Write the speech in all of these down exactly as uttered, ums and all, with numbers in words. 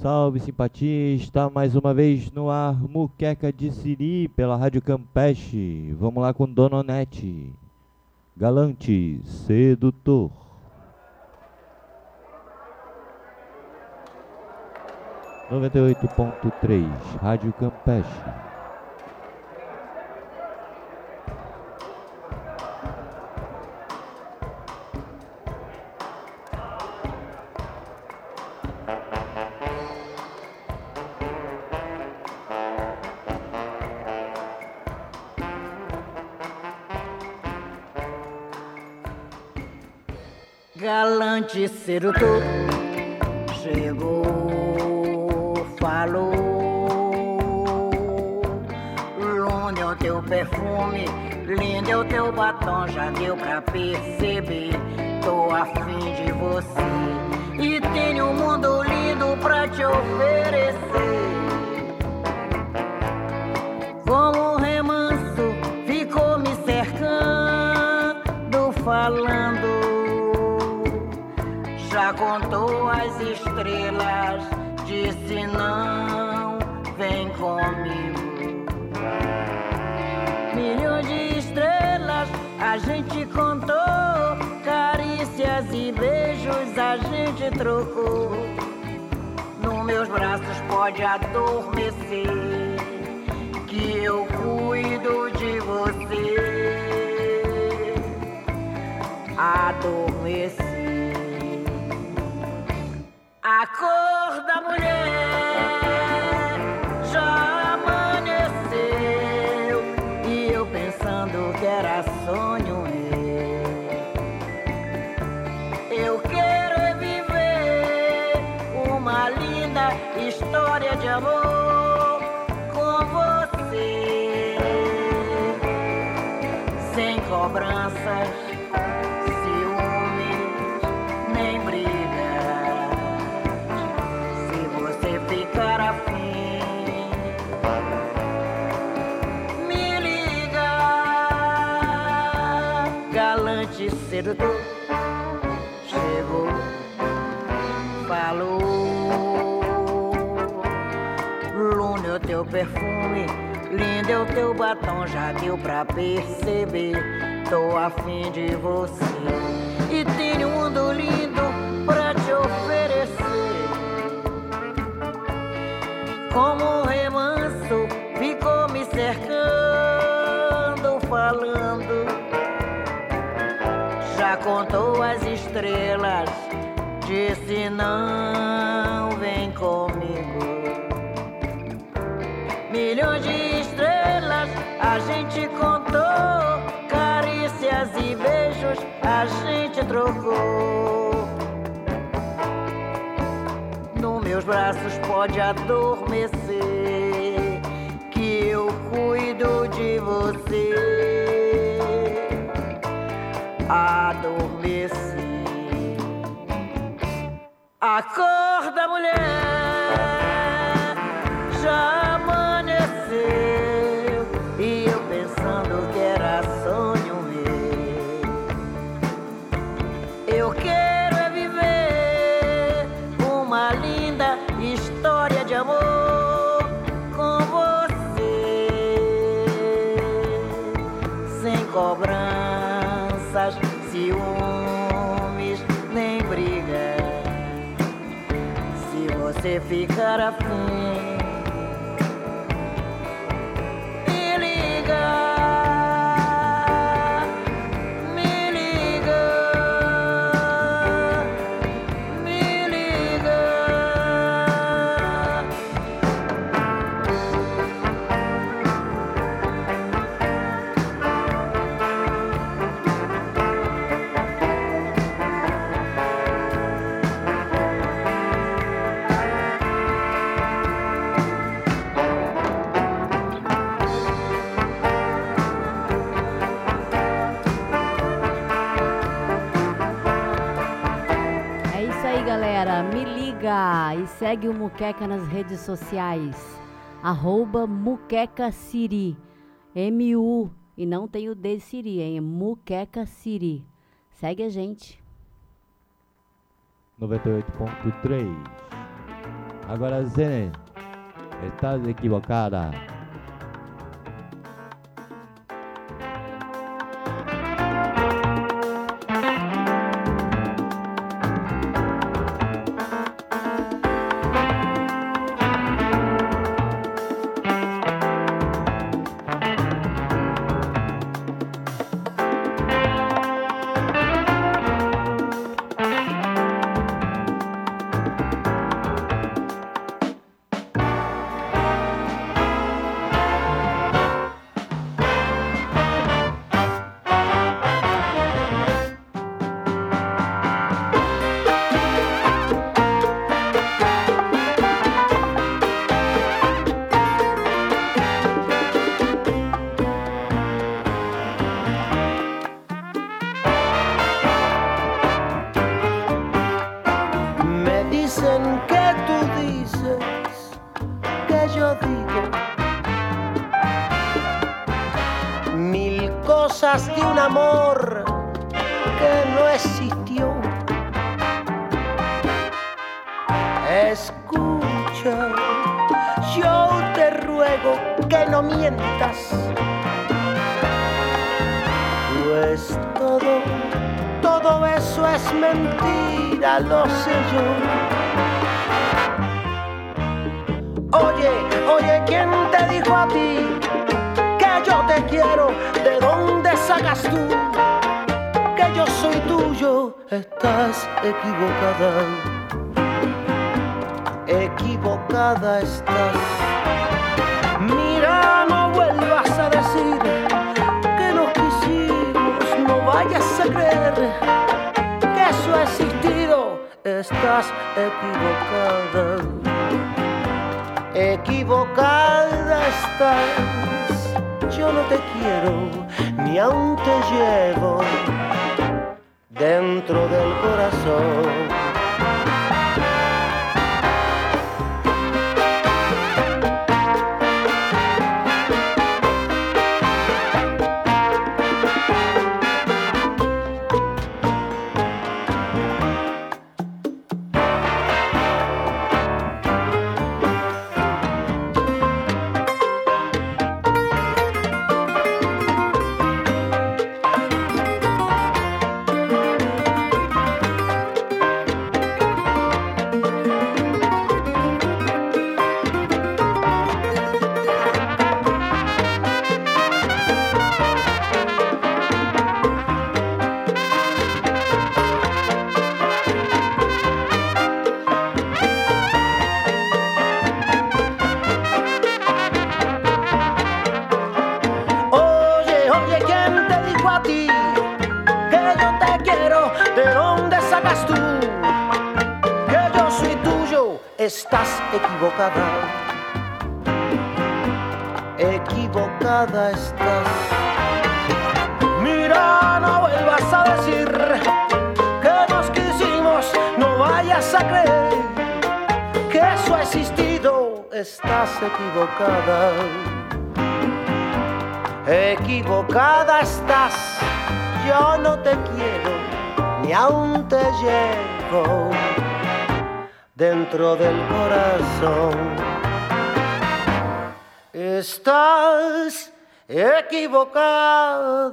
salve, simpatia, está mais uma vez no ar Muqueca de Siri pela Rádio Campeche. Vamos lá com Dona Onete, Galante, Sedutor. noventa e oito ponto três, Rádio Campeche. Galante sedutor, chegou, falou. Longe é o teu perfume, lindo é o teu batom, já deu pra perceber. Tô afim de você e tenho um mundo lindo pra te oferecer. Como um remanso, ficou me cercando, falando. Já contou as estrelas, disse não, vem comigo. Milhões de estrelas a gente contou, carícias e beijos a gente trocou. Nos meus braços pode adormecer, que eu cuido de você. Adormecer. A cor da mulher já amanheceu e eu pensando que era sonho meu. Eu quero é viver uma linda história de amor com você, sem cobranças, ciúmes, nem brigas. Ficar afim, me liga, galante sedutor, chegou, falou. Lume o teu perfume, lindo é o teu batom, já deu pra perceber. Tô afim de você e tenho um mundo lindo pra te oferecer. Como um remanso, ficou me cercando, falando. Já contou as estrelas, disse não, vem comigo. Milhões de estrelas a gente contou, carícias e beijos a gente trocou. Nos meus braços pode adormecer, que eu cuido de você. Adormecer. A cor da mulher já amanheceu e eu pensando que era sonho meu. Eu quero é viver uma linda história de amor com você, sem cobranças, ciúmes, nem brigas. Se você ficar afim, me liga. Me liga e segue o Muqueca nas redes sociais, arroba Muqueca Siri, M U, e não tem o D de Siri, hein? É Muqueca Siri. Segue a gente. noventa e oito ponto três Agora, Zene, estás equivocada. De un amor que no existió. Escucha, yo te ruego que no mientas, pues todo, todo eso es mentira, lo sé yo. Oye, oye, ¿quién te dijo a ti que yo te quiero? ¿De dónde sacas tú que yo soy tuyo? Estás equivocada, equivocada estás. Mira, no vuelvas a decir que nos quisimos, no vayas a creer que eso ha existido. Estás equivocada, equivocada estás. Yo no te quiero, ni aún te llevo dentro del corazón. Estás equivocada, equivocada estás. Mira, no vuelvas a decir que nos quisimos, no vayas a creer que eso ha existido. Estás equivocada, equivocada estás. Yo no te quiero, ni aún te llevo dentro del corazón. Estás equivocada.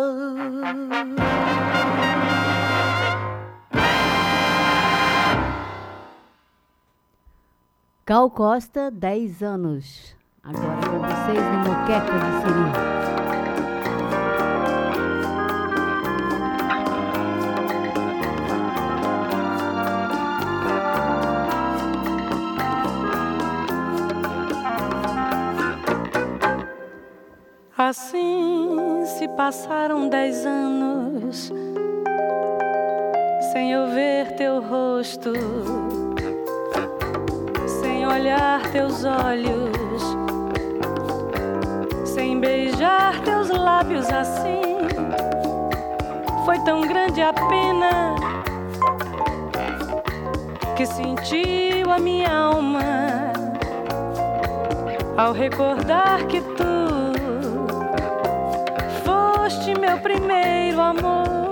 Gal Costa, dez anos. Agora com vocês no Moqueca de Siri. Assim se passaram dez anos sem eu ver teu rosto, sem olhar teus olhos, sem beijar teus lábios assim. Foi tão grande a pena que sentiu a minha alma ao recordar que tu meu primeiro amor.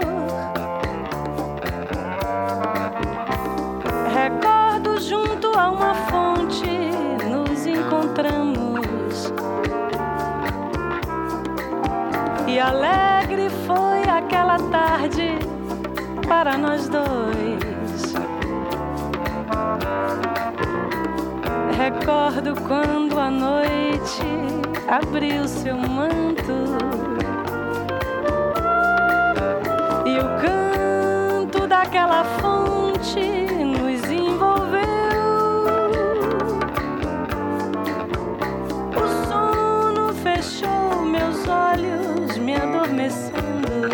Recordo junto a uma fonte para nós dois. Recordo quando a noite abriu seu manto e o canto daquela fonte nos envolveu. O sono fechou meus olhos, me adormecendo.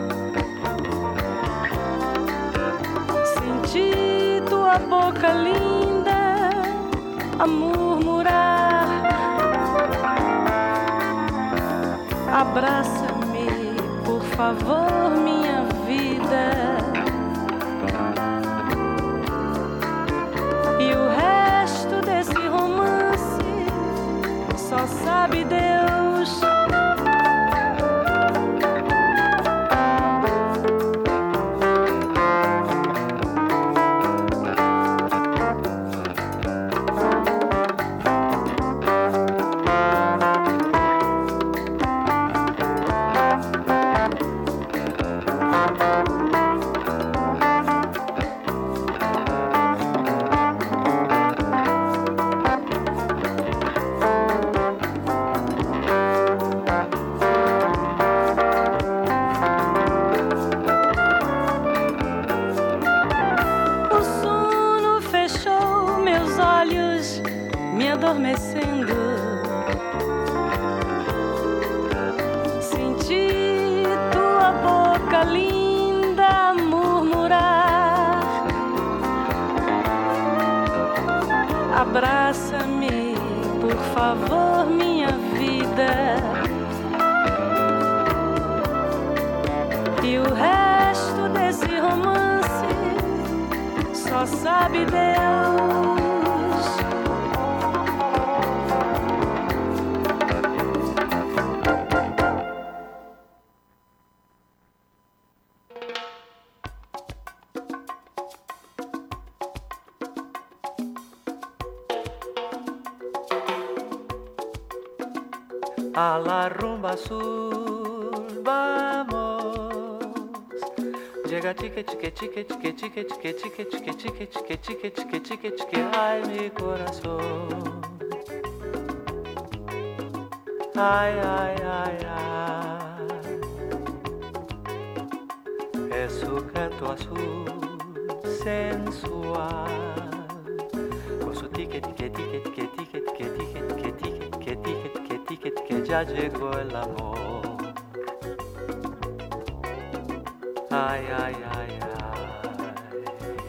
Senti tua boca linda a murmurar: abraça-me, por favor, minha vida. E o resto desse romance só sabe Deus. Adormecendo, senti tua boca linda murmurar: abraça-me, por favor, minha vida. E o resto desse romance só sabe Deus. A la rumba azul vamos. Llega chique chique chique chique chique chique chique chique chique chique chique chique chique chique ay mi corazón. Ay ay ay ay. Es su canto azul sensual con su tique tique tique tique tique tique tique tique tique tique que ya llegó el amor. Ay, ay, ay, ay.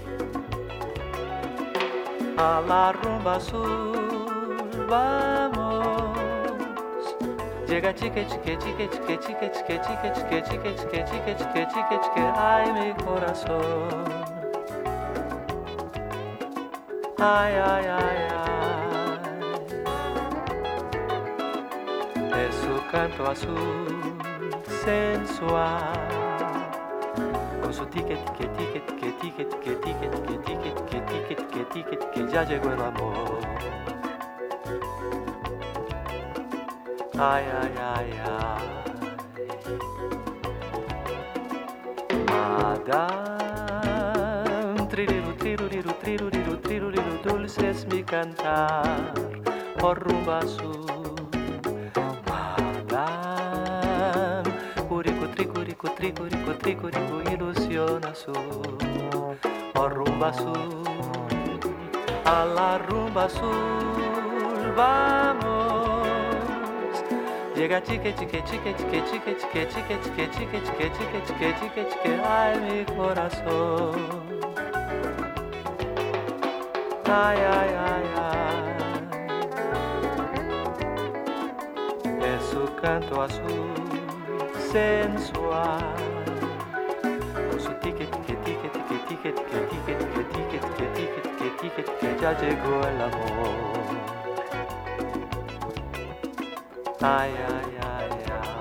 A la rumba azul vamos. Llega chique, chique, chique, chique, chique, chique, chique, chique, chique, chique, chique, chique, chique, chique, ay, mi corazón. Ay, ay, ay, ay. Es su canto azul sensual con su ticket, ticket, ticket, ticket, ticket, ticket, ticket, ticket, ticket, ticket, ticket, ticket, que ya llegó el amor. Ay, ay, ay, ay. Madame, tririru, triruriru, triruriru, triruriru, dulce es mi cantar por rumba azul. Curico, tricurico, tricurico, tricurico, ilusión azul. Oh, rumba azul, a la rumba azul vamos. Llega chique, chique, chique, chique, chique, chique, chique, chique, chique, chique, chique, chique, chique, chique, ay, mi corazón. Ay, ay, ay, ay. Es su canto azul sensual con su ticket, ticket, ticket, ticket, ticket, ticket, ticket, ticket, ticket, ticket, ticket, que ya llegó el amor. Ay, ay, ay,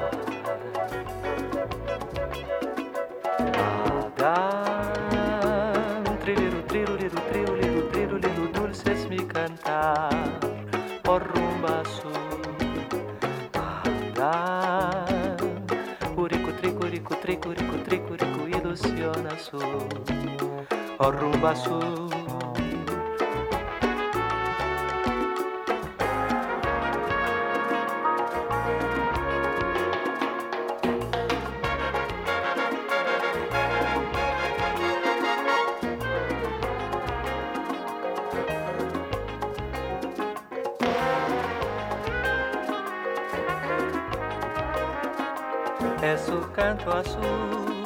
ay. Madame, tririru, triruriru, triruriru, triruriru, dulce es mi cantar por rumba azul. Madame, curico, tricurico, tricurico, tricurico, ilusión azul. azul, oh rumba azul. Es su canto azul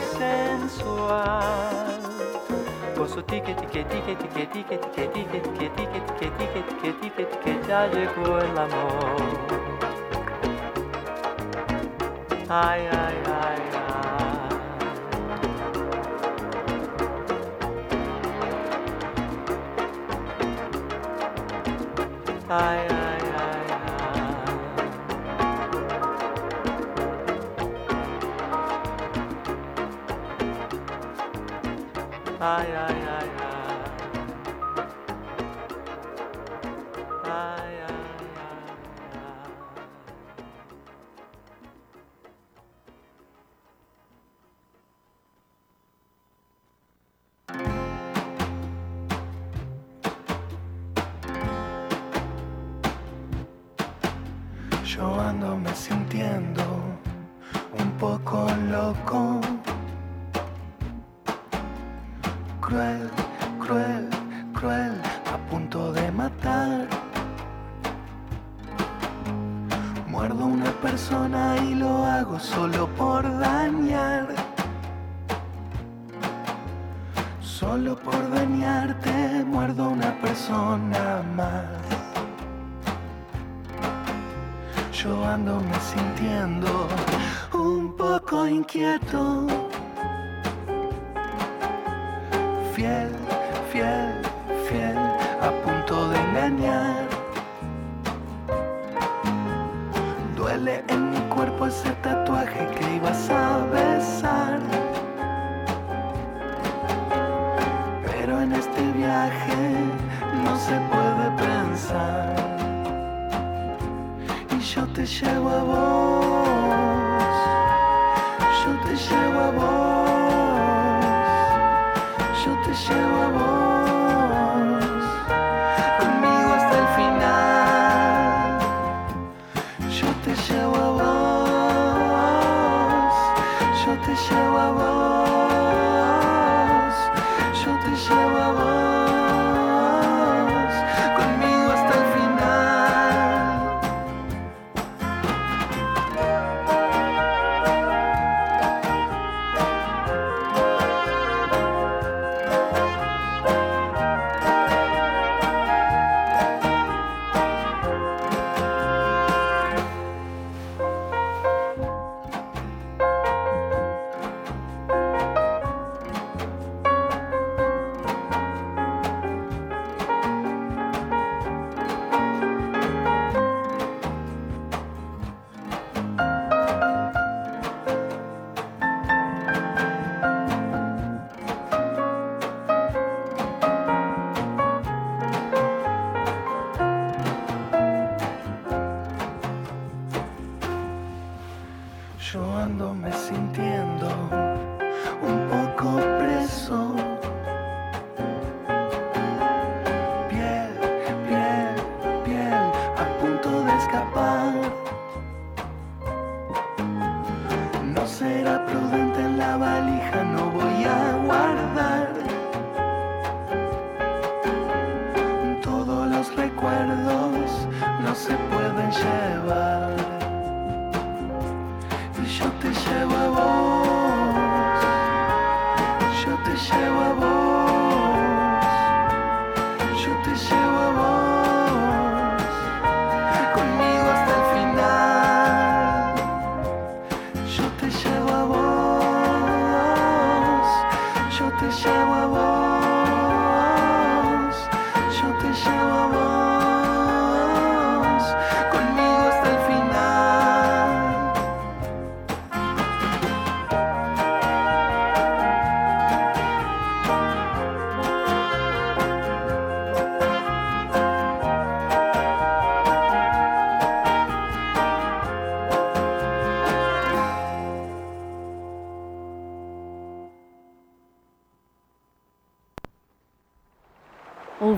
sensual, con su tique tique tique tique tique tique tique tique tique tique tique tique tique tique ya llegó el amor. Ay ay ay ay. Ay ay. Ay, ay, ay, ay. Ay, ay, ay, Yo ando me sintiendo un poco loco, cruel, cruel, cruel, a punto de matar. Muerdo a una persona y lo hago solo por dañar. Solo por dañarte, muerdo a una persona más. Yo ando me sintiendo un poco inquieto, fiel, fiel, fiel, a punto de engañar. Duele en mi cuerpo ese tatuaje que ibas a besar, pero en este viaje no se puede pensar. Y yo te llevo a vos, yo te llevo a vos, yo te llevo a vos, conmigo hasta el final. Yo te llevo a vos, yo te llevo a vos, yo te llevo a vos, conmigo hasta el final.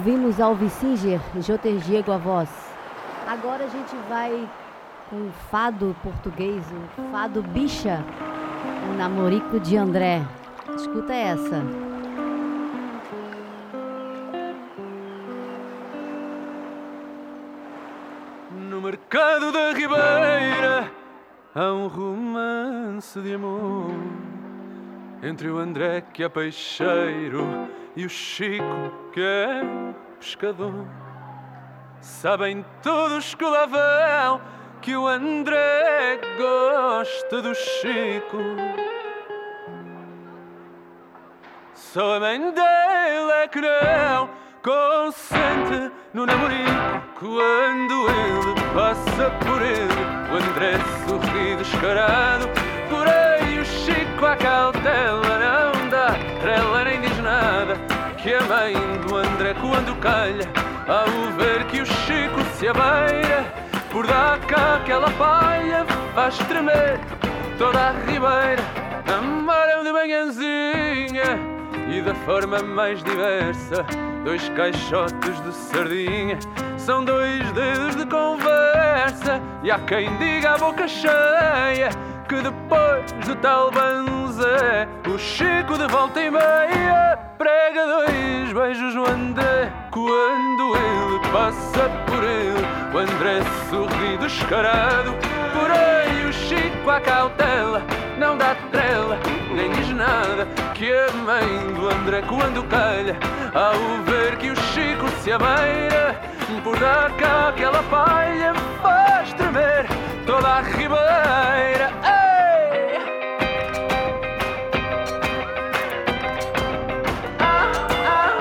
Ouvimos Alves Singer, Joter Diego a voz. Agora a gente vai com o fado português, o fado bicha, o Namorico de André. Escuta essa. No mercado da Ribeira há um romance de amor entre o André, que é peixeiro, e o Chico, que é pescador. Sabem todos que lá vão que o André gosta do Chico. Só a mãe dele é que não consente no namorico. Quando ele passa por ele, o André sorri descarado. Porém o Chico à cautela não dá trela nem diz nada. Que a mãe do André, quando calha, ao ver que o Chico se abeira, por dar cá aquela palha faz tremer toda a ribeira. Amaram de manhãzinha e da forma mais diversa, dois caixotes de sardinha são dois dedos de conversa. E há quem diga a boca cheia que depois do tal banzé, o Chico de volta e meia prega dois beijos no André. Quando ele passa por ele, o André sorri descarado. Porém o Chico à cautela não dá trela nem diz nada. Que a mãe do André, quando calha, ao ver que o Chico se abeira, por dar cá aquela palha faz tremer toda a ribeira. Ei! Ah, ah.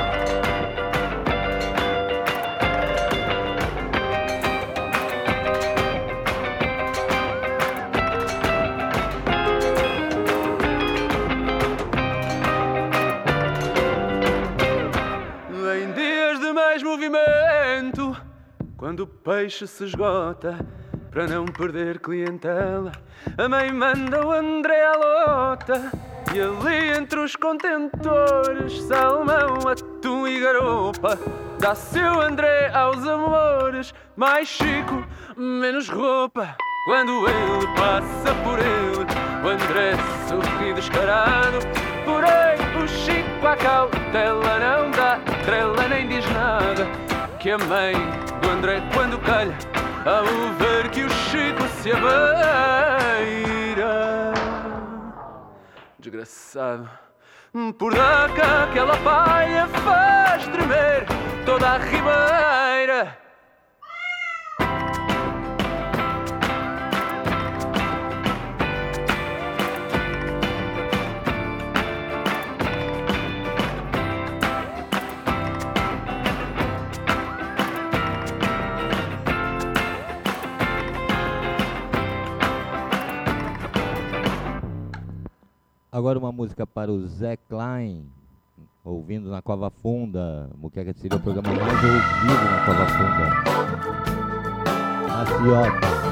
Em dias de mais movimento, quando o peixe se esgota, para não perder clientela, a mãe manda o André à lota. E ali entre os contentores, salmão, atum e garopa, dá-se o André aos amores, mais Chico, menos roupa. Quando ele passa por ele, o André sorri descarado. Porém o Chico à cautela não dá trela nem diz nada. Que a mãe do André, quando calha, ao ver que o Chico se abeira, desgraçado, por dar cá aquela palha faz tremer toda a ribeira. Agora uma música para o Zé Klein, ouvindo na Cova Funda. Muqueca seria o programa mais ouvido na Cova Funda. Maciota.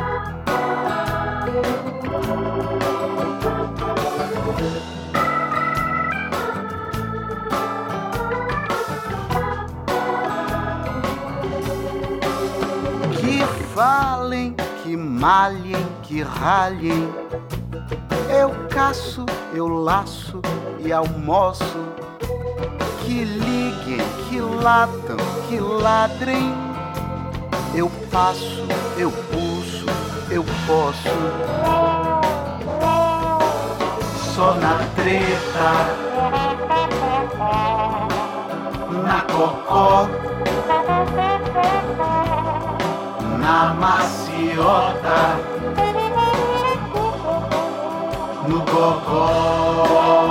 Que falem, que malhem, que ralhem, eu caço, eu laço e almoço. Que liguem, que latam, que ladrem, eu passo, eu pulso, eu posso. Só na treta, na cocó, na maciota, no gogó.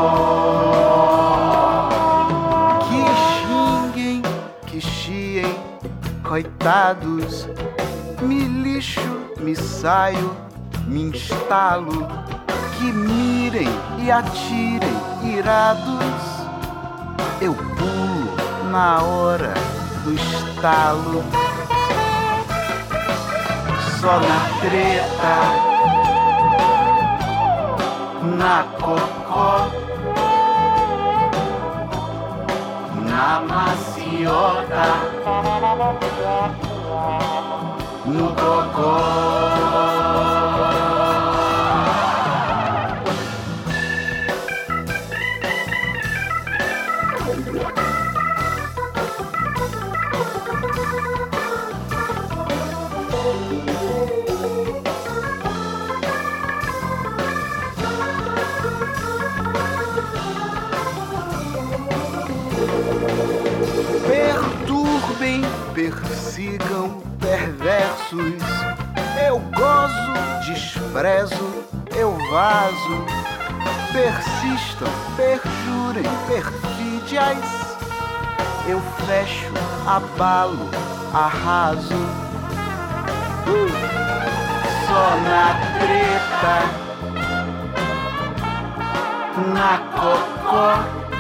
Que xinguem, que chiem, coitados, me lixo, me saio, me instalo. Que mirem e atirem irados, eu pulo na hora do estalo. Só na treta, na cocó, na macia. maciota, no cocó. Perturbem, persigam, perversos. Eu gozo, desprezo, eu vazo. Persistam, perjurem, perfídias. Eu fecho, abalo, arraso. Uh! Só na treta, na cocó,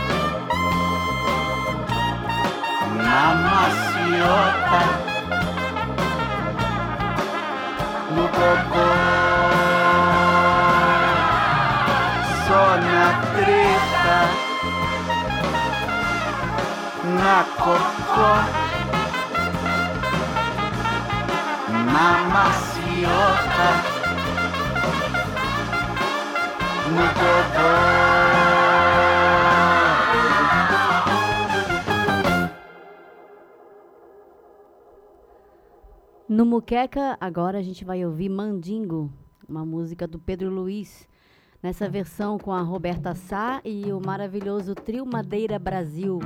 na maciota, no cocó. Só na treta, na cocó, na maciota, no cocó. No Muqueca, agora a gente vai ouvir Mandingo, uma música do Pedro Luiz, nessa versão com a Roberta Sá e o maravilhoso Trio Madeira Brasil.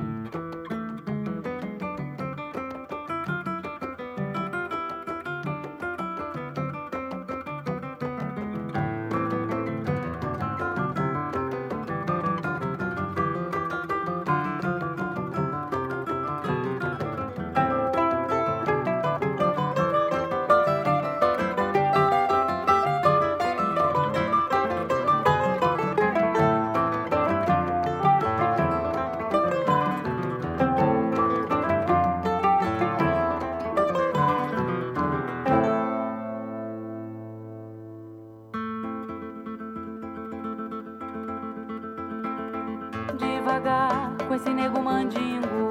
Devagar com esse nego mandingo,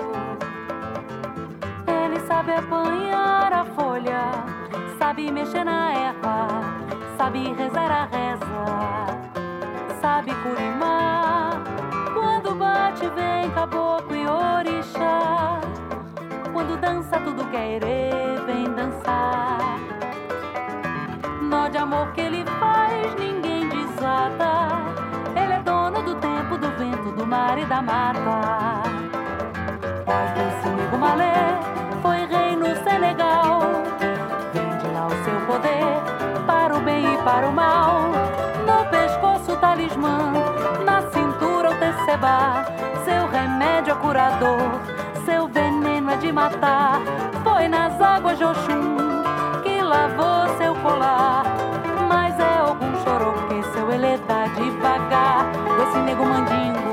ele sabe apanhar a folha, sabe mexer na erva, sabe rezar a reza, sabe curimar. Quando bate vem caboclo e orixá, quando dança tudo querer vem dançar. Nó de amor que ele faz ninguém desata, ele é dono do tempo, do vento, do mar e da mata. Esse nego malê foi rei no Senegal, vende lá o seu poder para o bem e para o mal. No pescoço o talismã, na cintura o tecebá, seu remédio é curador, seu veneno é de matar. Foi nas águas de Oxum que lavou seu colar, mas é algum chorou que seu ele dá devagar. Esse nego mandingo,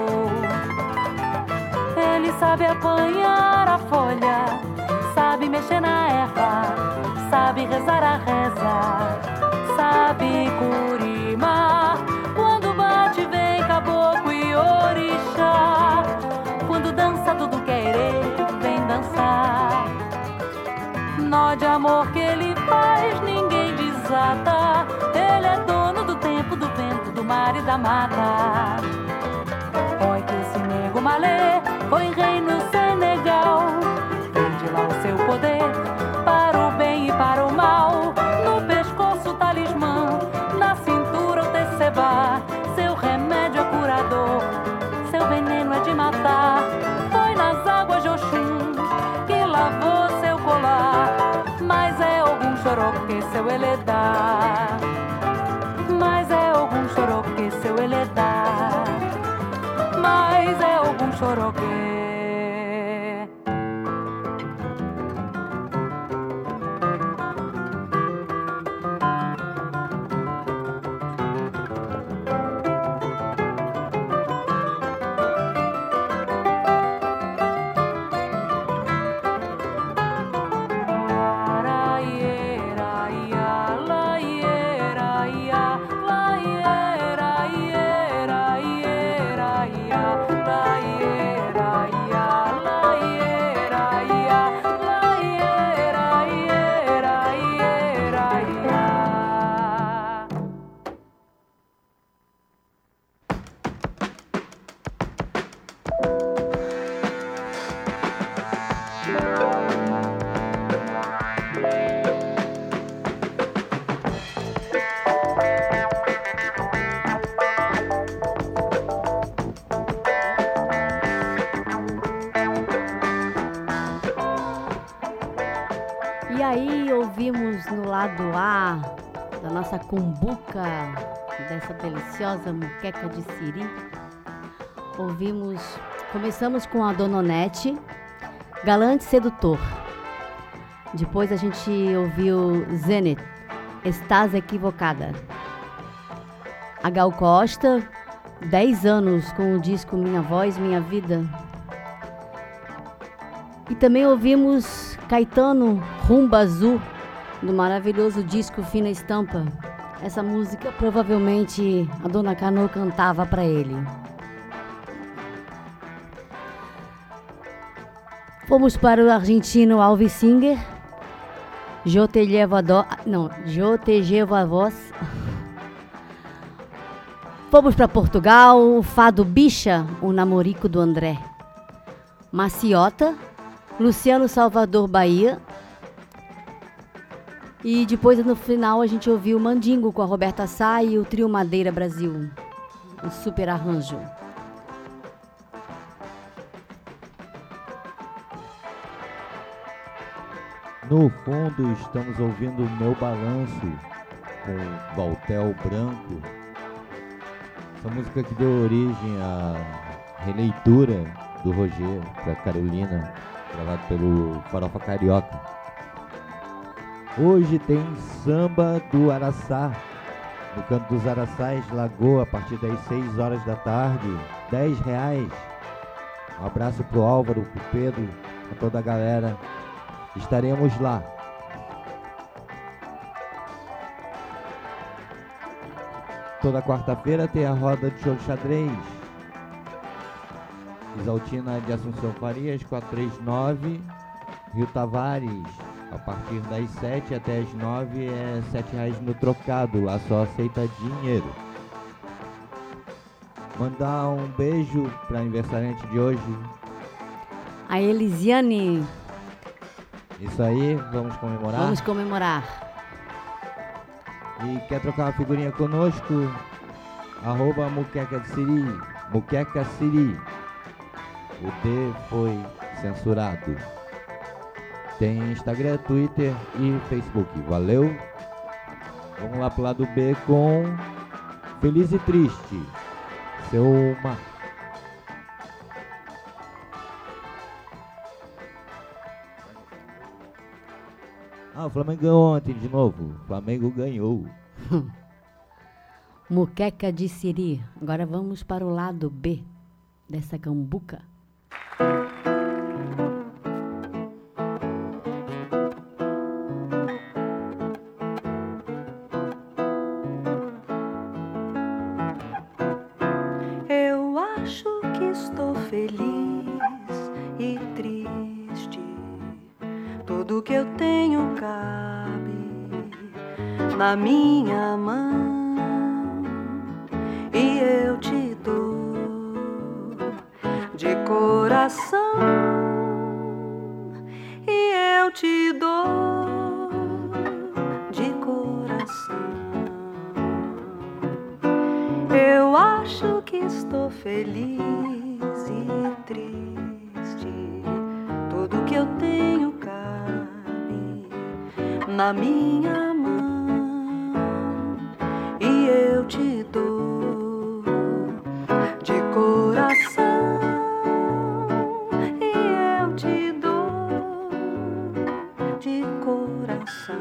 ele sabe apanhar a folha, sabe mexer na erva, sabe rezar a reza, sabe curimar. Quando bate vem caboclo e orixá, quando dança tudo querer vem dançar. Nó de amor que ele faz ninguém desata, ele é dono do tempo, do vento, do mar e da mata. Oi que esse nego malê foi rei no Senegal, vende lá o seu poder para o bem e para o mal. No pescoço o talismã, na cintura o tecebá, seu remédio é curador, seu veneno é de matar. Foi nas águas de Oxum que lavou seu colar, mas é algum chorou que seu ele dá, mas é algum chorou que seu ele dá, mas é algum chorou que. Yeah. E aí ouvimos no lado A da nossa cumbuca, dessa deliciosa muqueca de siri. Ouvimos, começamos com a Dona Onete, Galante Sedutor. Depois a gente ouviu Zenith, Estás Equivocada. A Gal Costa, dez anos com o disco Minha Voz, Minha Vida. E também ouvimos Caetano, Rumba Azul, do maravilhoso disco Fina Estampa. Essa música provavelmente a Dona Cano cantava para ele. Fomos para o argentino Alves Singer, Eu te llevo a do... não, Eu te llevo a voz. Fomos para Portugal, o Fado Bicha, o Namorico do André. Maciota, Luciano Salvador, Bahia. E depois, no final, a gente ouviu Mandingo com a Roberta Sá e o Trio Madeira Brasil. Um super arranjo. No fundo, estamos ouvindo o Meu Balanço com Valtel Branco. Essa música que deu origem à releitura do Roger para Carolina, gravado pelo Farofa Carioca. Hoje tem samba do Araçá, no Canto dos Araçás, Lagoa, a partir das seis horas da tarde, dez reais. Um abraço pro Álvaro, pro Pedro, a toda a galera. Estaremos lá. Toda quarta-feira tem a roda de show de xadrez. Exaltina de Assunção Farias, quatrocentos e trinta e nove. Rio Tavares, a partir das sete até as nove é sete reais no trocado. Lá só aceita dinheiro. Mandar um beijo para a aniversariante de hoje. A Elisiane. Isso aí, vamos comemorar? Vamos comemorar. E quer trocar uma figurinha conosco? Arroba Muqueca de Siri. Muqueca Siri. O D foi censurado. Tem Instagram, Twitter e Facebook. Valeu? Vamos lá pro lado B com Feliz e Triste. Seu Mar. Ah, o Flamengo ganhou ontem de novo. O Flamengo ganhou. Muqueca de Siri. Agora vamos para o lado B dessa cambuca. Eu acho que estou feliz e triste. Tudo que eu tenho cabe na minha mão e eu te dou de coração e eu te dou de coração. Eu acho que estou feliz e triste. Tudo que eu tenho cabe na minha mão e eu te dou de coração e eu te dou de coração.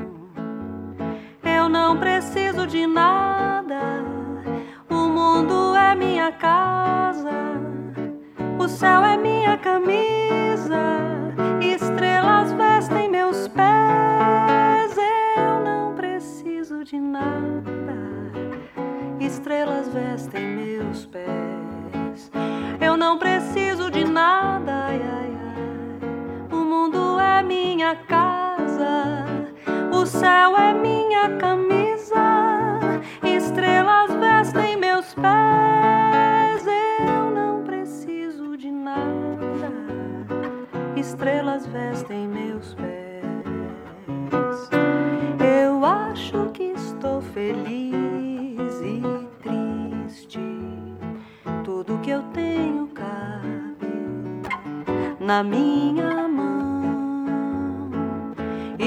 Eu não preciso de nada, o mundo é minha casa, o céu é minha camisa, estrelas vestem meus pés. Eu não preciso de nada, estrelas vestem meus pés. Eu não preciso de nada, ai, ai, ai. O mundo é minha casa, o céu é minha camisa, estrelas vestem meus pés. Eu não preciso de nada, estrelas vestem meus pés. Eu acho que estou feliz e triste. Tudo que eu tenho cabe na minha mão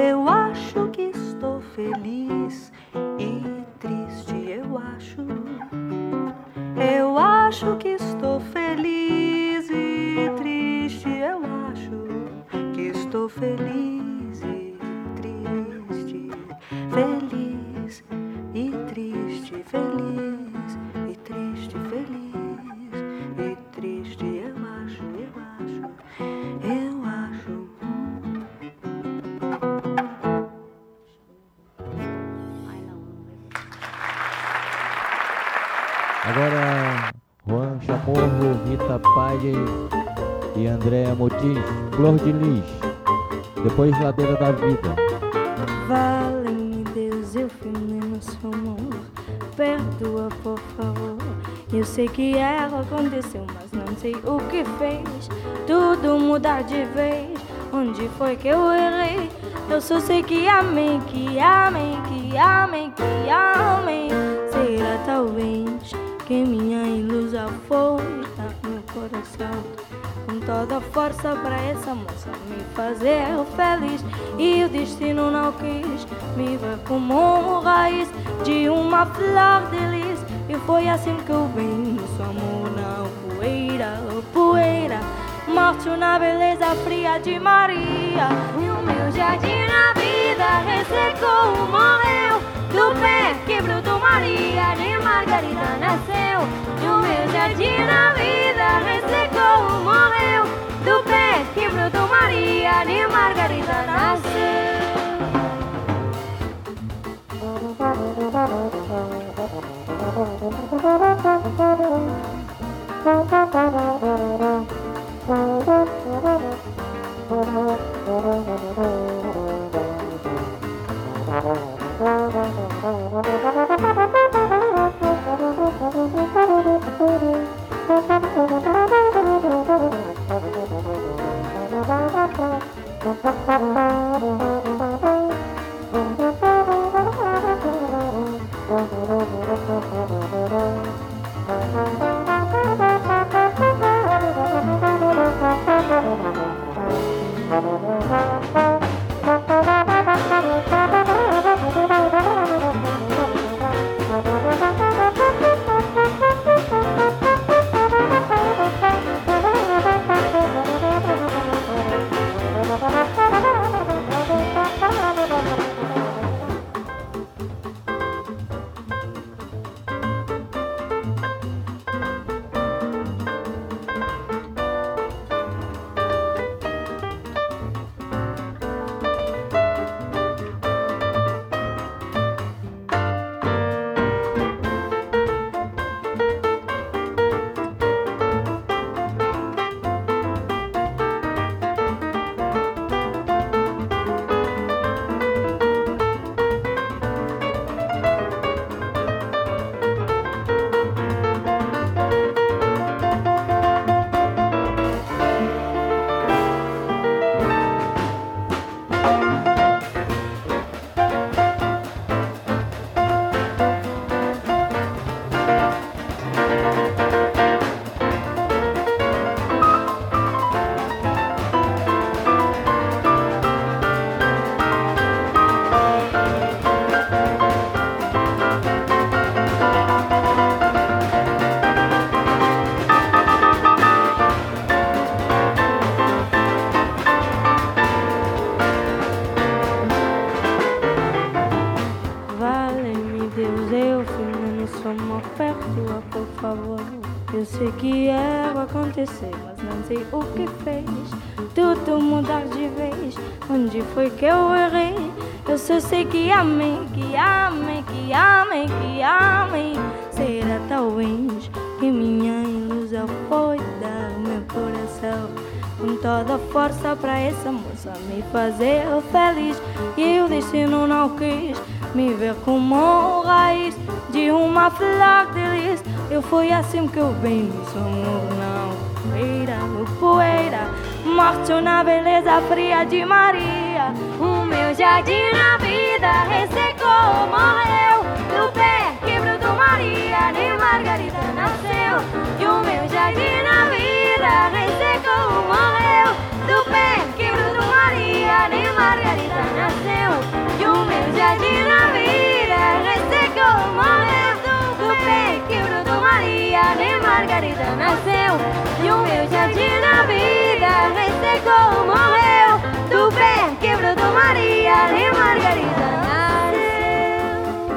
Eu acho que estou feliz e triste, eu acho. Eu acho que estou feliz e triste, eu acho que estou feliz e triste, feliz e triste, feliz e triste, feliz e triste, eu acho, eu acho, eu acho. Agora, Juan Chamorro, Rita Pagli e Andréa Motins, Flor de Lis. Depois, Ladeira da Vida. Vale-me Deus, eu fui nosso amor. Perdoa, por favor. Eu sei que erro aconteceu, mas não sei o que fez tudo mudar de vez. Onde foi que eu errei? Eu só sei que amei, que amei, que amei, que amei. Será talvez que minha ilusão foi dar meu coração com toda a força pra essa moça me fazer feliz. E o destino não quis me ver como uma raiz de uma flor de lis. E foi assim que eu vim no seu amor na poeira, poeira. Morto na beleza fria de Maria. E o meu jardim na vida ressecou, morreu. Do pé que brotou Maria, nem Margarida nasceu. E o meu jardim na vida ressecou, morreu. Do pé que brotou Maria, nem Margarida nasceu. Mas não sei o que fez tudo mudar de vez. Onde foi que eu errei? Eu só sei que amei, que amei, que amei, que amei. Será talvez que minha ilusão foi dar meu coração com toda a força pra essa moça me fazer feliz. E o destino não quis me ver como uma raiz de uma flor de lis. Eu fui assim que eu vim no seu amor, não poeira, poeira, morto na beleza fria de Maria. O meu jardim na vida ressecou, morreu. Do pé que brotou Maria, nem Margarida nasceu. E o meu jardim na vida ressecou, morreu. Do pé que brotou Maria, nem Margarida Margarida nasceu e o meu jardim na vida ressecou, morreu. Do bem que brotou Maria, nem Margarida nasceu e o meu jardim na vida ressecou, morreu. Do bem que brotou Maria, nem Margarida nasceu.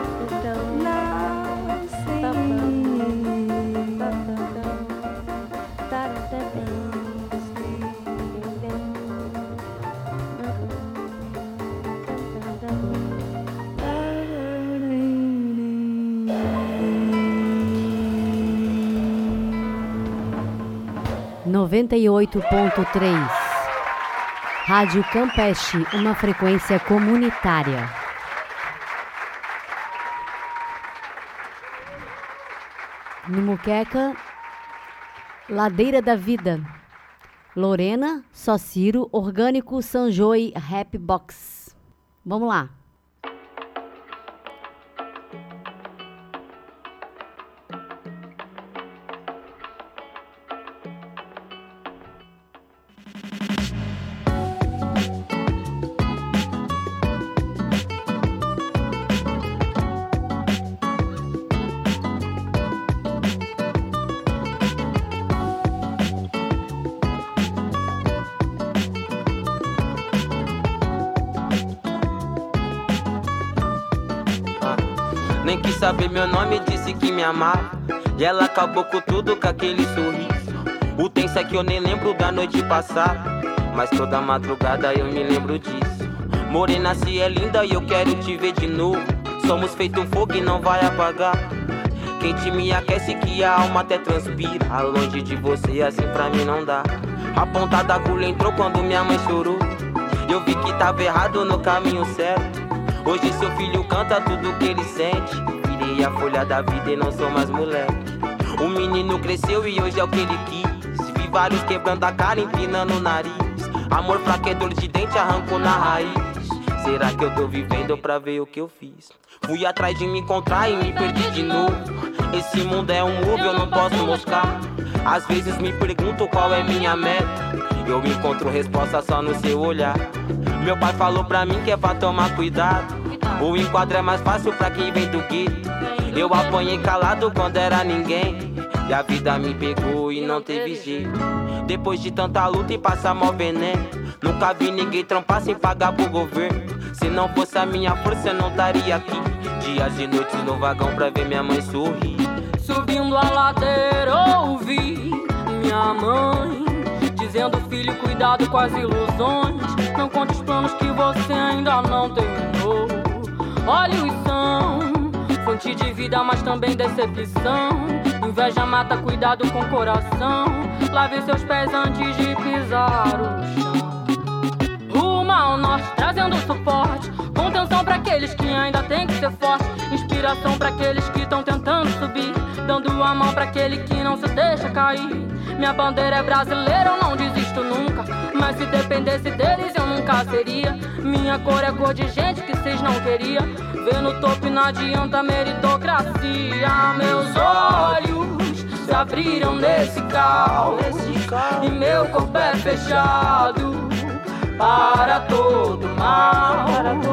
noventa e oito ponto três Rádio Campeche, uma frequência comunitária. No Muqueca, Ladeira da Vida, Lorena, Sociro, Orgânico, Sanjoy, Rap Box. Vamos lá. Nem quis saber meu nome, disse que me amava. E ela acabou com tudo com aquele sorriso. O tenso é que eu nem lembro da noite passada, mas toda madrugada eu me lembro disso. Morena, se é linda e eu quero te ver de novo. Somos feito um fogo e não vai apagar. Quente me aquece que a alma até transpira. Longe de você assim pra mim não dá. A ponta da agulha entrou quando minha mãe chorou. Eu vi que tava errado no caminho certo. Hoje seu filho canta tudo que ele sente. Virei a folha da vida e não sou mais moleque. O menino cresceu e hoje é o que ele quis. Vi vários quebrando a cara, empinando o nariz. Amor fraco é dor de dente, arrancou na raiz. Será que eu tô vivendo pra ver o que eu fiz? Fui atrás de me encontrar e me perdi de novo. Esse mundo é um move, eu não posso moscar. Às vezes me pergunto qual é minha meta. Eu encontro resposta só no seu olhar. Meu pai falou pra mim que é pra tomar cuidado. O enquadro é mais fácil pra quem vem do gueto. Eu apanhei calado quando era ninguém. E a vida me pegou e não teve jeito. Depois de tanta luta e passar mó veneno, nunca vi ninguém trampar sem pagar pro governo. Se não fosse a minha força eu não estaria aqui. Dias e noites no vagão pra ver minha mãe sorrir. Subindo a ladeira ouvi minha mãe dizendo: filho, cuidado com as ilusões. Não conte os planos que você ainda não terminou. Olhos são fonte de vida, mas também decepção. Inveja mata, cuidado com o coração. Lave seus pés antes de pisar o chão. Rumo ao norte, trazendo suporte. Contenção pra aqueles que ainda tem que ser forte. Inspiração pra aqueles que estão tentando subir. Dando a mão pra aquele que não se deixa cair. Minha bandeira é brasileira, eu não desisto nunca. Mas se dependesse deles eu nunca seria. Minha cor é cor de gente que vocês não queriam. Ver no topo e não adianta meritocracia. Meus olhos se abriram nesse caos e meu corpo é fechado para todo mal.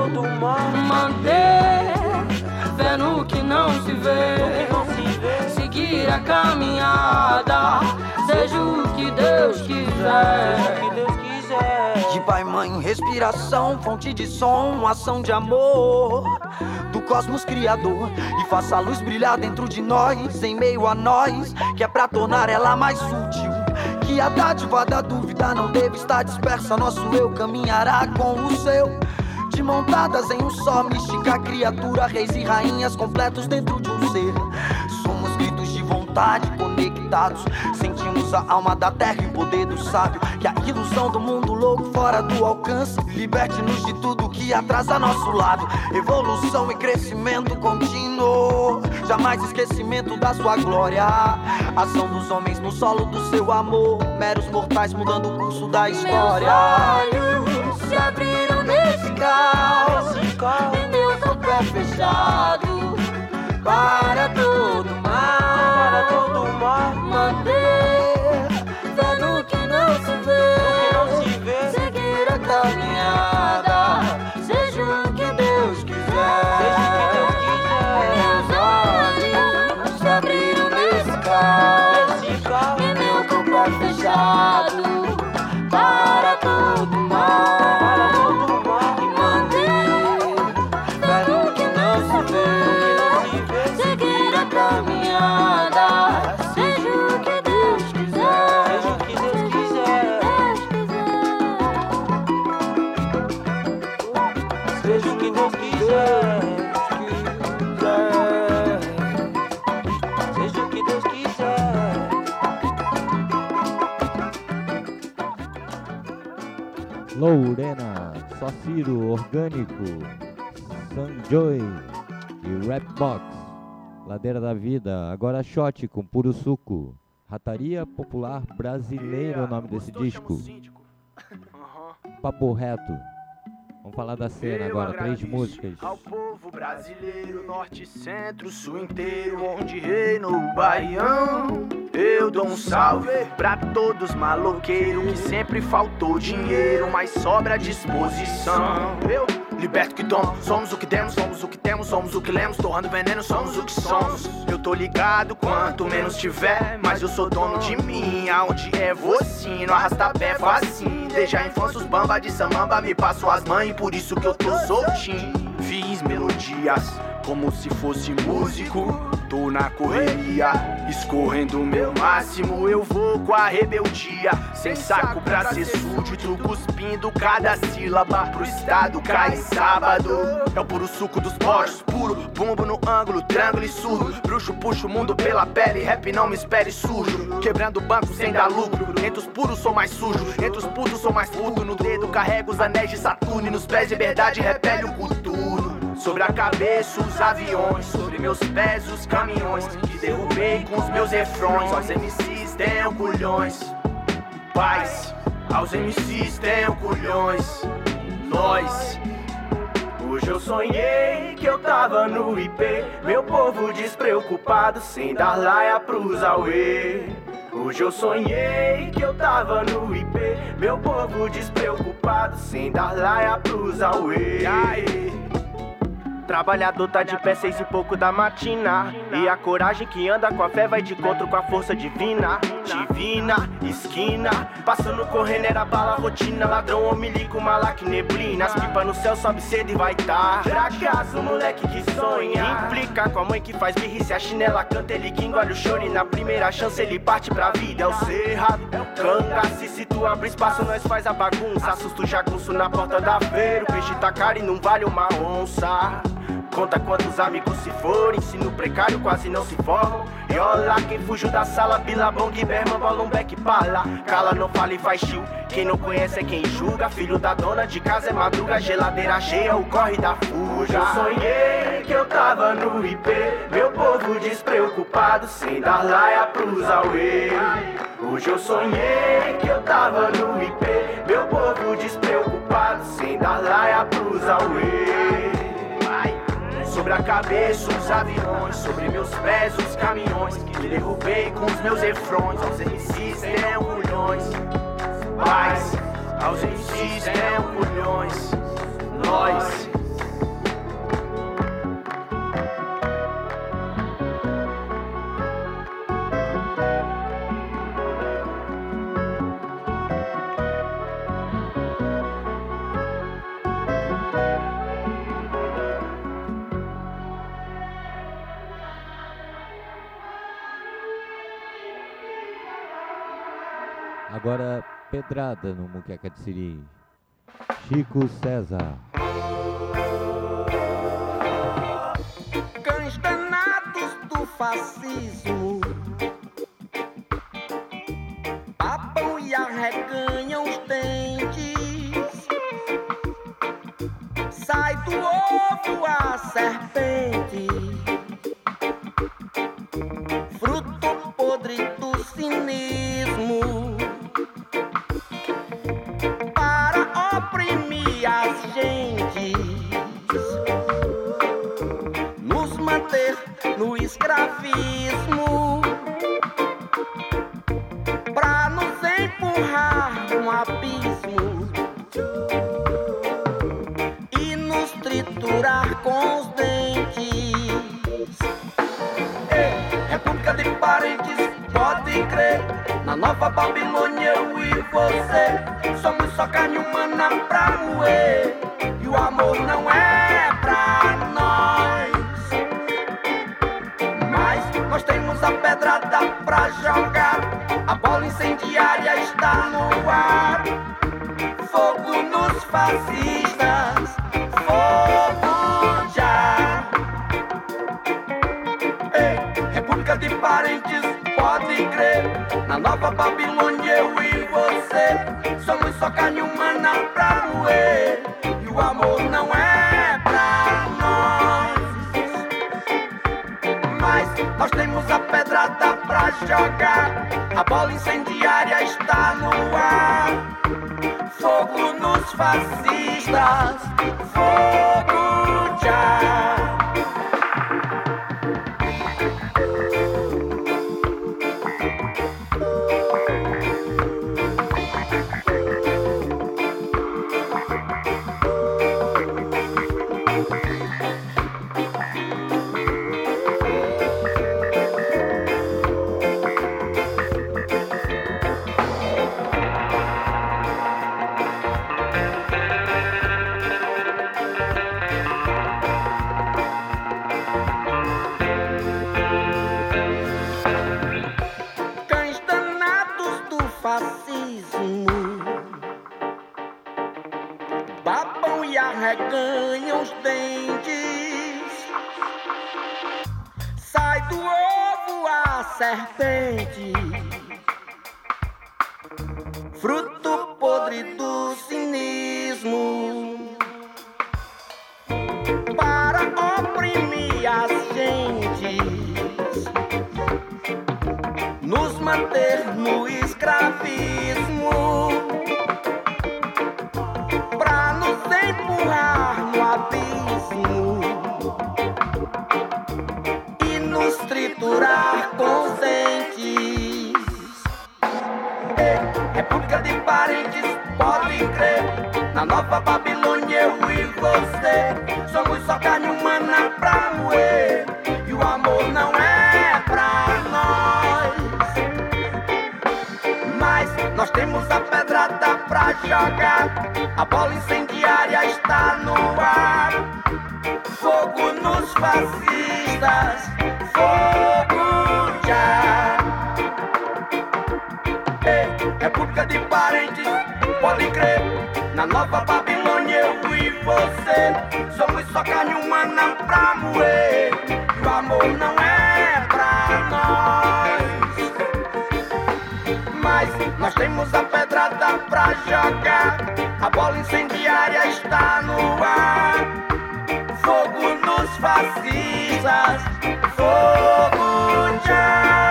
Manter fé no que não se vê. Seguir a caminhada, seja o que Deus quiser. De pai, mãe, respiração, fonte de som, ação de amor do cosmos criador. E faça a luz brilhar dentro de nós, em meio a nós, que é pra tornar ela mais útil. Que a dádiva da dúvida não deve estar dispersa. Nosso eu caminhará com o seu. De montadas em um só, mística criatura, reis e rainhas completos dentro de um ser. Somos gritos de vontade conectados. Sentimos a alma da terra e o poder do sábio. Que a ilusão do mundo louco fora do alcance liberte-nos de tudo que atrasa nosso lado. Evolução e crescimento contínuo, jamais esquecimento da sua glória. Ação dos homens no solo do seu amor. Meros mortais mudando o curso da história. Meus olhos se abriram nesse caos e meu corpo é fechado para todo mal. Para todo mal. Manter fé no que não se vê. Seguir a caminhada, Seja o que Deus quiser. Seja o que Deus quiser. Lorena, Sociro, Orgânico, Sanjoy e Rapbox, Ladeira da Vida, agora Shot com Puro Suco. Rataria Popular Brasileira é o nome desse disco. Papo reto. Vamos falar da cena agora, três músicas. Ao povo brasileiro, norte, centro, sul inteiro, onde reina o baião. Eu dou um salve pra todos maloqueiros, que sempre faltou dinheiro, mas sobra disposição. Eu liberto o que tomo, somos o que temos, somos o que temos, somos o que lemos, torrando veneno, somos o que somos. Eu tô ligado, quanto menos tiver, mas eu sou dono de mim. Aonde é você, no arrasta-pé facinho. Desde a infância os bamba de samamba me passam as mães, por isso que eu tô soltinho. Fiz melodias como se fosse músico, tô na correria, escorrendo o meu máximo. Eu vou com a rebeldia, sem saco pra ser súdito, cuspindo cada sílaba pro estado cai sábado. É o puro suco dos poros, puro bumbo no ângulo, triângulo e surdo. Bruxo puxa o mundo pela pele, rap não me espere sujo. Quebrando banco sem dar lucro, entre os puros sou mais sujo, entre os putos sou mais puto. No dedo carrego os anéis de Saturno e nos pés de verdade repele o futuro. Sobre a cabeça os aviões, sobre meus pés os caminhões, que derrubei com os meus refrões. Aos M Cs tenham culhões, paz, aos M Cs tenham culhões, nós. Hoje eu sonhei que eu tava no I P, meu povo despreocupado, sem dar laia pros auê. Hoje eu sonhei que eu tava no I P, meu povo despreocupado, sem dar laia pros auê. Trabalhador tá de pé seis e pouco da matina, e a coragem que anda com a fé vai de encontro com a força divina. Divina, esquina, passando correndo era bala rotina. Ladrão ou milico, malac, neblina. As pipas no céu sobe cedo e vai tá. Fracasso, moleque que sonha, implica com a mãe que faz birra. Se a chinela canta, ele que engole o choro, e na primeira chance ele parte pra vida. É o cerrado, é o cangaço, se tu abre espaço nós faz a bagunça. Assusta o jagunço na porta da feira, o peixe tá caro e não vale uma onça. Conta quantos amigos se foram, ensino precário quase não se formam. E olha quem fugiu da sala, Bilabong, Berman, Bolombeck, Pala. Cala, não fala e faz chill, quem não conhece é quem julga. Filho da dona de casa é madruga, geladeira cheia, o corre da fuga. Eu sonhei que eu tava no I P, meu povo despreocupado, sem dar laia pros auê. Hoje eu sonhei que eu tava no I P, meu povo despreocupado, sem dar laia pros auê. Sobre a cabeça os aviões, sobre meus pés os caminhões, que derrubei com os meus refrões. Aos M Cs tenham culhões, paz, aos M Cs tenham culhões, nós. Agora pedrada no Muqueca de Siri. Chico César. Cães danados do fascismo papam e arreganham os dentes. Sai do ovo a serpente, fruto podre do cinismo, para oprimir as gentes, nos manter no escravismo, pra nos empurrar num abismo e nos triturar com os dentes. Ei, República de Parentes, pode crer, na nova Babilônia eu e você somos só carne humana pra moer, e o amor não é pra nós, mas nós temos a pedrada pra jogar, a bola incendiária está no ar. Fogo nos fascistas, fogo nova Babilônia eu e você somos só carne humana pra moer. E o amor não é pra nós, mas nós temos a pedrada pra jogar. A bola incendiária está no ar. Fogo nos fascistas, fogo já. Arreganham os dentes, sai do ovo a serpente, fruto podre do cinismo, para oprimir as gentes, nos manter no escravismo, pra nos empurrar no abismo e nos triturar conscientes. Ei, República de Parentes, pode crer, na nova Babilônia eu e você somos só carne humana pra moer. E o amor não é pra nós, mas nós temos a pedrada pra jogar. A bola incendiária está no ar. Fogo nos fascistas, fogo já. Ei, República de Parentes, pode crer, na nova Babilônia eu e você somos só carne humana pra moer. E o amor não é pra nós, mas nós temos a pedrada pra jogar. A bola incendiária está no ar. Fogo nos fascistas, fogo já.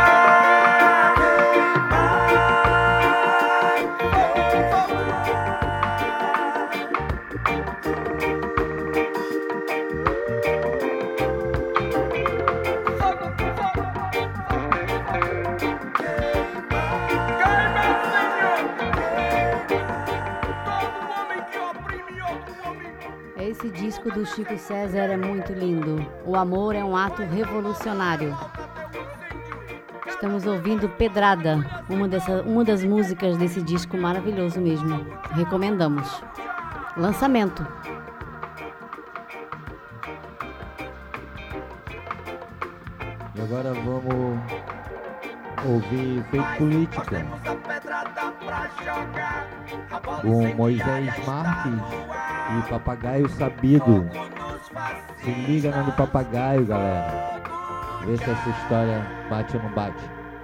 Esse disco do Chico César é muito lindo. O amor é um ato revolucionário. Estamos ouvindo Pedrada, uma, dessa, uma das músicas desse disco maravilhoso mesmo. Recomendamos. Lançamento. E agora vamos ouvir Feito Política, com Moisés Marques e Papagaio Sabido. Se liga no Papagaio, galera. Vê se essa história bate ou não bate.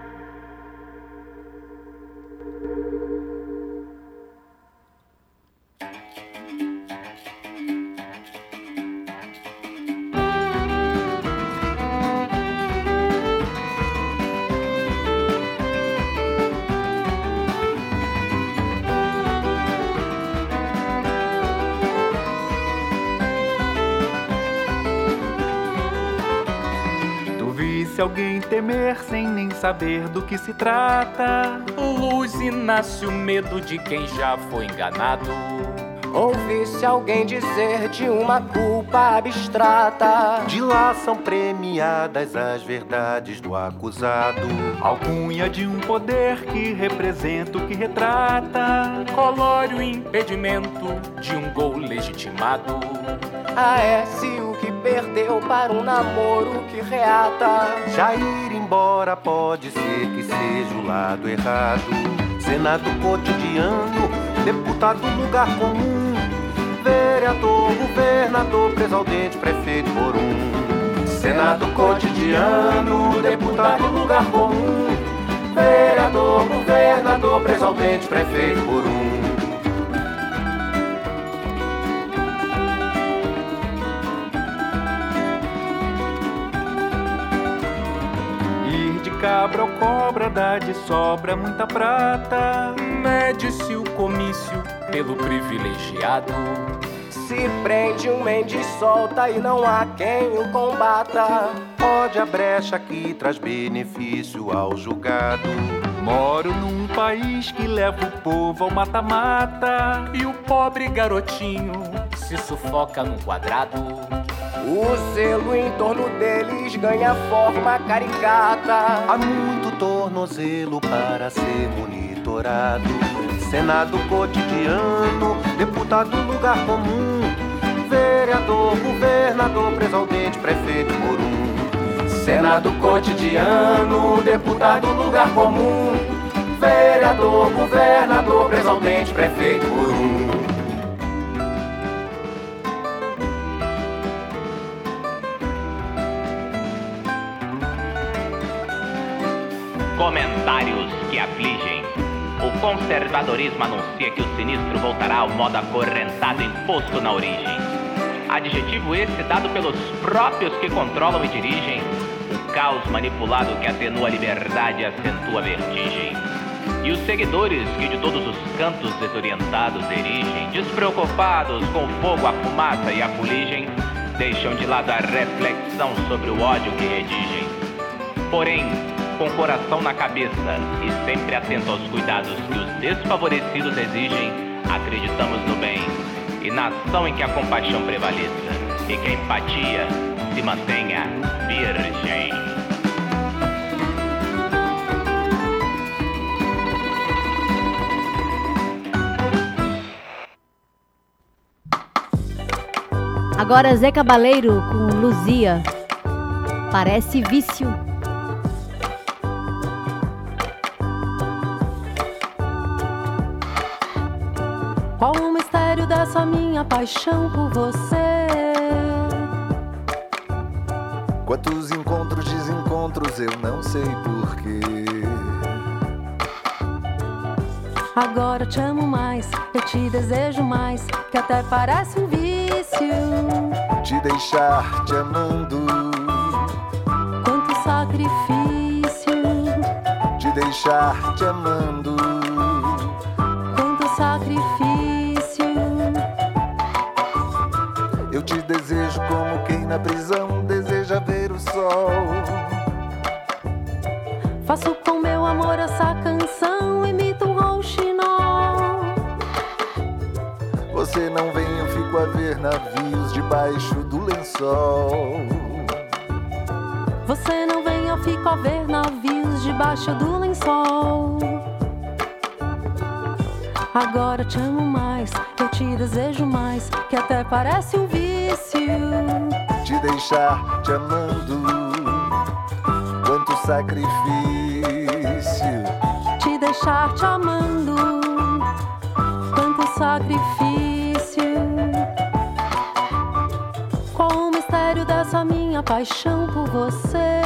Se alguém temer sem nem saber do que se trata, luz e nasce o medo de quem já foi enganado. Ouvisse alguém dizer de uma culpa abstrata, de lá são premiadas as verdades do acusado. Alcunha de um poder que representa o que retrata, colore o impedimento de um gol legitimado. Ah, é, se o que perdeu para um namoro que reata. Já ir embora pode ser que seja o lado errado. Senado cotidiano, deputado lugar comum, vereador, governador, preso ao dente, prefeito por um. Senado cotidiano, deputado lugar comum, vereador, governador, presidente, prefeito por um. Ir de cabra ou cobra dá de sobra muita prata. Mede-se o comício pelo privilegiado. Se prende um mente solta e não há quem o combata. Pode a brecha que traz benefício ao julgado. Moro num país que leva o povo ao mata-mata. E o pobre garotinho se sufoca num quadrado. O selo em torno deles ganha forma caricata. Há muito tornozelo para ser monitorado. Senado cotidiano, deputado lugar comum, vereador, governador, presidente, prefeito por um. Senado cotidiano, deputado lugar comum, vereador, governador, presidente, prefeito por um. Comentários que afligem. O conservadorismo anuncia que o sinistro voltará ao modo acorrentado imposto na origem. Adjetivo esse dado pelos próprios que controlam e dirigem. O caos manipulado que atenua a liberdade e acentua a vertigem. E os seguidores que de todos os cantos desorientados erigem, despreocupados com o fogo, a fumaça e a fuligem, deixam de lado a reflexão sobre o ódio que redigem. Porém, com o coração na cabeça e sempre atento aos cuidados que os desfavorecidos exigem, acreditamos no bem e na ação em que a compaixão prevaleça e que a empatia se mantenha virgem. Agora Zé Cabaleiro com Luzia. Parece vício. Qual o mistério dessa minha paixão por você? Quantos encontros, desencontros, eu não sei porquê. Agora te amo mais, eu te desejo mais, que até parece um vício. Te deixar te amando. Quanto sacrifício. Te deixar te amando. Quanto sacrifício. Eu te desejo como quem na prisão deseja ver o sol. Faço com meu amor essa canção, imito um rouxinol. Você não vem, eu fico a ver navios debaixo do lençol. Você não vem, eu fico a ver navios debaixo do lençol. Agora te amo mais, eu te desejo mais, que até parece um vício. Te deixar te amando. Quanto sacrifício. Te deixar te amando. Quanto sacrifício. Qual o mistério dessa minha paixão por você?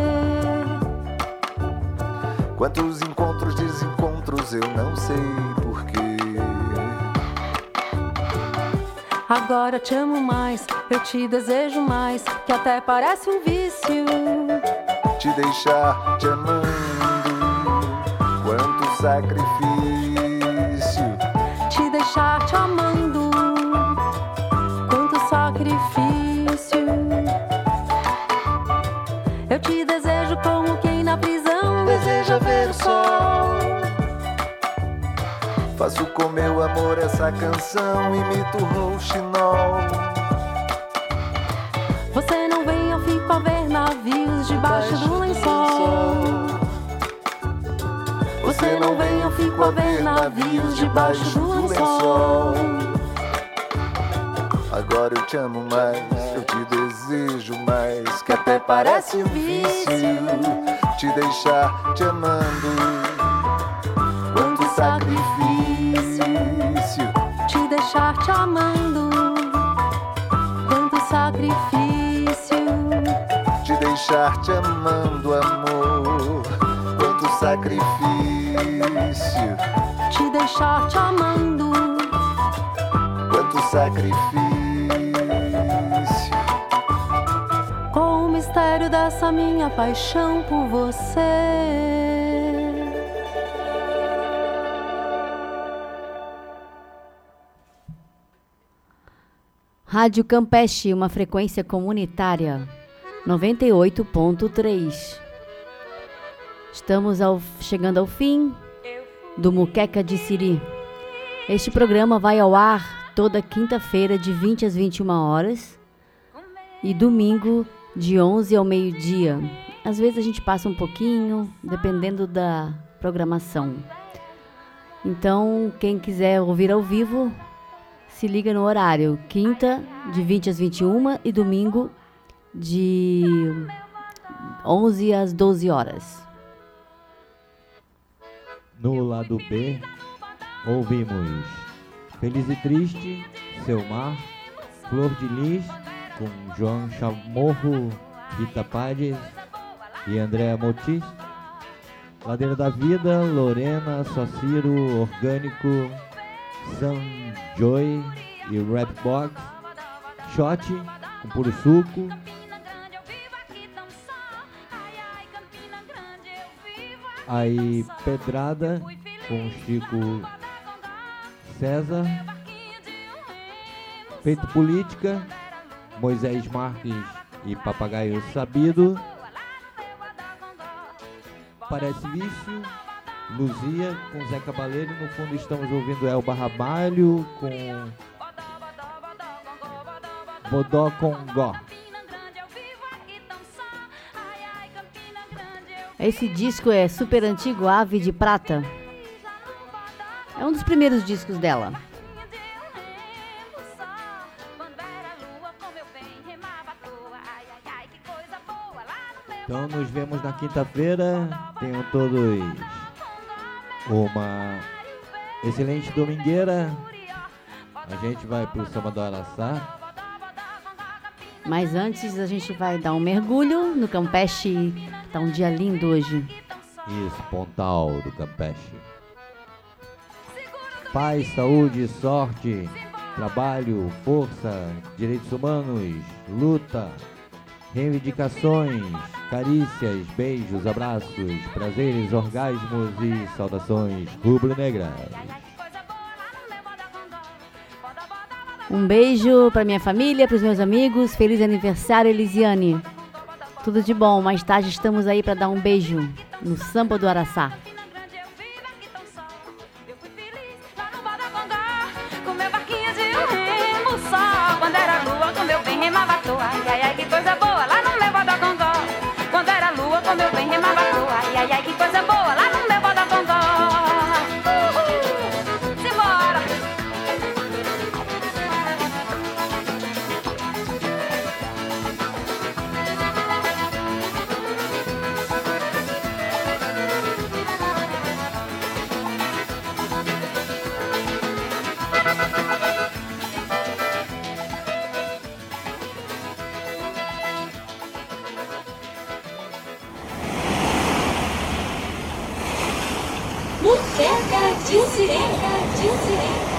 Quantos encontros, desencontros, eu não sei porquê. Agora te amo mais, eu te desejo mais, que até parece um vício. Te deixar te amando. Quanto sacrifício. Te deixar te amando. Quanto sacrifício. Eu te desejo como quem na prisão deseja ver o sol. Faço com meu amor essa canção, imito o rouxinol. Você não vem, eu fico a ver navios debaixo do lençol. Você não vem, eu fico a ver navios debaixo do lençol. Agora eu te amo mais, eu te desejo mais, que até parece um vício. Te deixar te amando. Quanto sacrifício. Te deixar te amando. Quanto sacrifício. Te deixar te amando, amor. Quanto sacrifício. sacrifício te deixar te amando. Quanto sacrifício. Com o mistério dessa minha paixão por você. Rádio Campeche, uma frequência comunitária, noventa e oito ponto três. Estamos ao, chegando ao fim do Muqueca de Siri. Este programa vai ao ar toda quinta-feira de vinte às vinte e uma horas e domingo de onze ao meio-dia. Às vezes a gente passa um pouquinho, dependendo da programação. Então, quem quiser ouvir ao vivo, se liga no horário, quinta de vinte às vinte e uma e domingo de onze às doze horas. No lado B, ouvimos Feliz e Triste, Seu Mar, Flor de Lis, com João Chamorro, Rita Pades e Andréa Motis. Ladeira da Vida, Lorena, Sociro, Orgânico, Sam Joy e Rapbox. Shot, com Puro Suco. Aí Pedrada, com Chico César. Feito Política, Moisés Marques e Papagaio Sabido. Parece Vício, Luzia com Zé Cabaleiro. No fundo estamos ouvindo Elba Ramalho com Bodó Congó. Esse disco é super antigo, Ave de Prata. É um dos primeiros discos dela. Então nos vemos na quinta-feira. Tenham todos uma excelente domingueira. A gente vai pro Samba do Araçá. Mas antes a gente vai dar um mergulho no Campeche. Tá um dia lindo hoje. Isso, Pontal do Campeche. Paz, saúde, sorte, trabalho, força, direitos humanos, luta, reivindicações, carícias, beijos, abraços, prazeres, orgasmos e saudações rubro-negras. Um beijo para minha família, para os meus amigos. Feliz aniversário, Elisiane. Tudo de bom. Mais tarde estamos aí para dar um beijo no Samba do Araçá. Quando era lua, com meu bem remava à toa. Ai, ai, ai, que coisa boa, lá no meu Bodocongó. Quando era lua, com meu bem remava à toa. Ai, ai, ai, que coisa boa, lá no meu Bodocongó. Uhul, simbora. Muqueca de Siri, de Siri.